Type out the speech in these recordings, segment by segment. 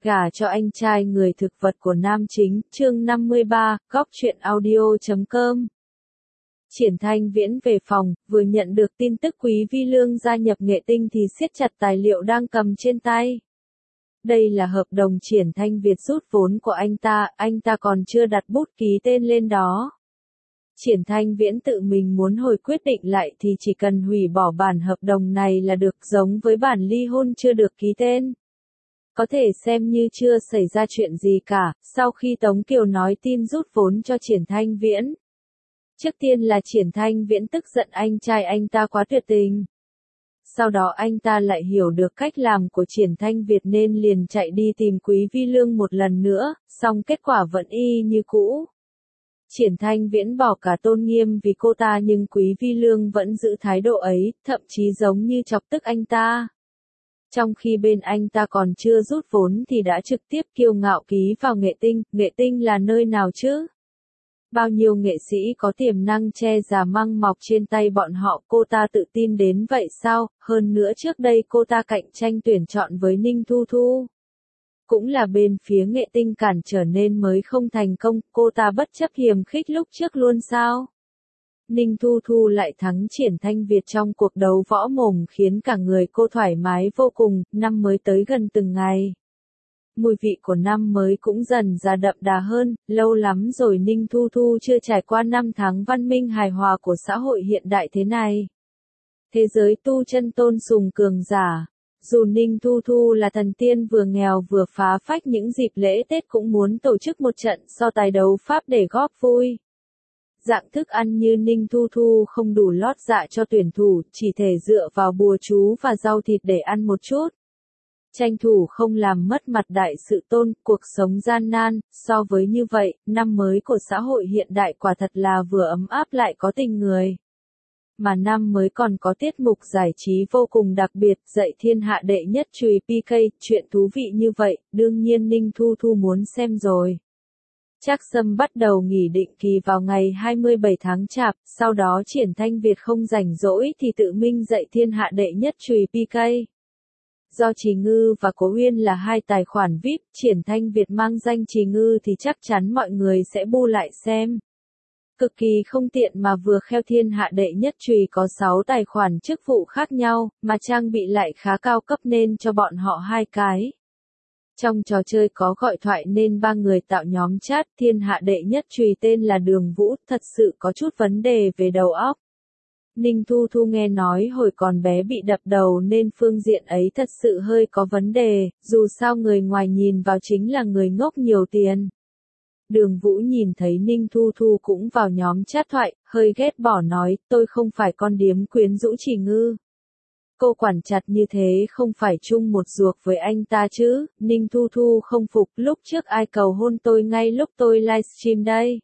Gả cho anh trai người thực vật của nam chính, chương 53, góc truyện audio.com. Triển Thanh Viễn về phòng, vừa nhận được tin tức Quý Vi Lương gia nhập Nghệ Tinh thì siết chặt tài liệu đang cầm trên tay. Đây là hợp đồng Triển Thanh Việt rút vốn của anh ta còn chưa đặt bút ký tên lên đó. Triển Thanh Viễn tự mình muốn hồi quyết định lại thì chỉ cần hủy bỏ bản hợp đồng này là được, giống với bản ly hôn chưa được ký tên. Có thể xem như chưa xảy ra chuyện gì cả, sau khi Tống Kiều nói tin rút vốn cho Triển Thanh Viễn. Trước tiên là Triển Thanh Viễn tức giận anh trai anh ta quá tuyệt tình. Sau đó anh ta lại hiểu được cách làm của Triển Thanh Việt nên liền chạy đi tìm Quý Vi Lương một lần nữa, song kết quả vẫn y như cũ. Triển Thanh Viễn bỏ cả tôn nghiêm vì cô ta nhưng Quý Vi Lương vẫn giữ thái độ ấy, thậm chí giống như chọc tức anh ta. Trong khi bên anh ta còn chưa rút vốn thì đã trực tiếp kiêu ngạo ký vào Nghệ Tinh là nơi nào chứ? Bao nhiêu nghệ sĩ có tiềm năng che già măng mọc trên tay bọn họ, cô ta tự tin đến vậy sao? Hơn nữa trước đây cô ta cạnh tranh tuyển chọn với Ninh Thu Thu. Cũng là bên phía Nghệ Tinh cản trở nên mới không thành công, cô ta bất chấp hiềm khích lúc trước luôn sao? Ninh Thu Thu lại thắng Triển Thanh Việt trong cuộc đấu võ mồm khiến cả người cô thoải mái vô cùng, năm mới tới gần từng ngày. Mùi vị của năm mới cũng dần ra đậm đà hơn, lâu lắm rồi Ninh Thu Thu chưa trải qua năm tháng văn minh hài hòa của xã hội hiện đại thế này. Thế giới tu chân tôn sùng cường giả. Dù Ninh Thu Thu là thần tiên vừa nghèo vừa phá phách, những dịp lễ Tết cũng muốn tổ chức một trận so tài đấu pháp để góp vui. Dạng thức ăn như Ninh Thu Thu không đủ lót dạ cho tuyển thủ, chỉ thể dựa vào bùa chú và rau thịt để ăn một chút. Tranh thủ không làm mất mặt đại sự tôn, cuộc sống gian nan, so với như vậy, năm mới của xã hội hiện đại quả thật là vừa ấm áp lại có tình người. Mà năm mới còn có tiết mục giải trí vô cùng đặc biệt, dạy thiên hạ đệ nhất chùy PK, chuyện thú vị như vậy, đương nhiên Ninh Thu Thu muốn xem rồi. Trác Sâm bắt đầu nghỉ định kỳ vào ngày 27 tháng Chạp, sau đó Triển Thanh Việt không rảnh rỗi thì tự mình dạy thiên hạ đệ nhất chùy PK. Do Trì Ngư và Cố Uyên là hai tài khoản VIP, Triển Thanh Việt mang danh Trì Ngư thì chắc chắn mọi người sẽ bu lại xem. Cực kỳ không tiện mà vừa kheo thiên hạ đệ nhất chùy có 6 tài khoản chức vụ khác nhau, mà trang bị lại khá cao cấp nên cho bọn họ hai cái. Trong trò chơi có gọi thoại nên ba người tạo nhóm chat, thiên hạ đệ nhất chùy tên là Đường Vũ, thật sự có chút vấn đề về đầu óc. Ninh Thu Thu nghe nói hồi còn bé bị đập đầu nên phương diện ấy thật sự hơi có vấn đề, dù sao người ngoài nhìn vào chính là người ngốc nhiều tiền. Đường Vũ nhìn thấy Ninh Thu Thu cũng vào nhóm chat thoại, hơi ghét bỏ nói, tôi không phải con điếm quyến rũ Trì Ngư. Cô quản chặt như thế không phải chung một ruột với anh ta chứ? Ninh Thu Thu không phục, lúc trước ai cầu hôn tôi ngay lúc tôi livestream đây.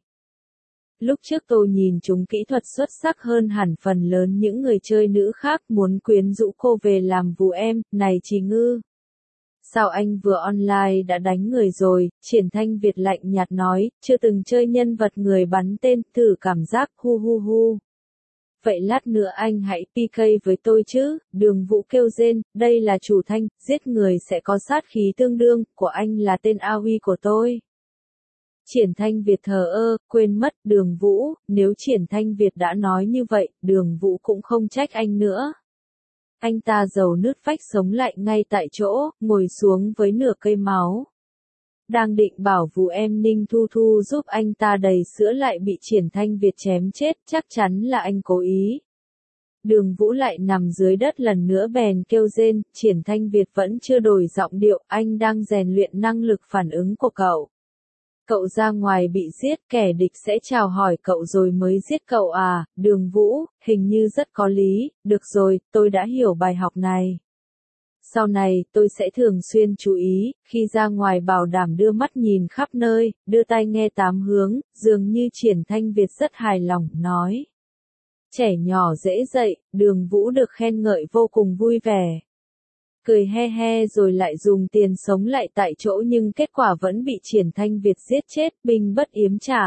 Lúc trước tôi nhìn chúng kỹ thuật xuất sắc hơn hẳn phần lớn những người chơi nữ khác, muốn quyến rũ cô về làm vú em, này Trì Ngư. Sao anh vừa online đã đánh người rồi? Triển Thanh Việt lạnh nhạt nói, chưa từng chơi nhân vật người bắn tên, thử cảm giác, hu hu hu. Vậy lát nữa anh hãy PK với tôi chứ? Đường Vũ kêu rên, đây là chủ Thanh, giết người sẽ có sát khí tương đương, của anh là tên AoE của tôi. Triển Thanh Việt thờ ơ, quên mất, Đường Vũ, nếu Triển Thanh Việt đã nói như vậy, Đường Vũ cũng không trách anh nữa. Anh ta dầu nứt vách sống lại ngay tại chỗ, ngồi xuống với nửa cây máu. Đang định bảo vú em Ninh Thu Thu giúp anh ta đầy sữa lại bị Triển Thanh Việt chém chết, chắc chắn là anh cố ý. Đường Vũ lại nằm dưới đất lần nữa bèn kêu rên, Triển Thanh Việt vẫn chưa đổi giọng điệu, anh đang rèn luyện năng lực phản ứng của cậu. Cậu ra ngoài bị giết, kẻ địch sẽ chào hỏi cậu rồi mới giết cậu à? Đường Vũ, hình như rất có lý, được rồi, tôi đã hiểu bài học này. Sau này, tôi sẽ thường xuyên chú ý, khi ra ngoài bảo đảm đưa mắt nhìn khắp nơi, đưa tai nghe tám hướng, dường như Triển Thanh Việt rất hài lòng, nói. Trẻ nhỏ dễ dạy, Đường Vũ được khen ngợi vô cùng vui vẻ. Cười he he rồi lại dùng tiền sống lại tại chỗ nhưng kết quả vẫn bị Triển Thanh Việt giết chết, binh bất yếm trả.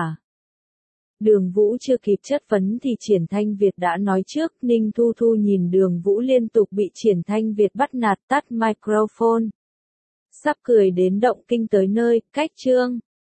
Đường Vũ chưa kịp chất vấn thì Triển Thanh Việt đã nói trước, Ninh Thu Thu nhìn Đường Vũ liên tục bị Triển Thanh Việt bắt nạt, tắt microphone. sắp cười đến động kinh tới nơi, cách chương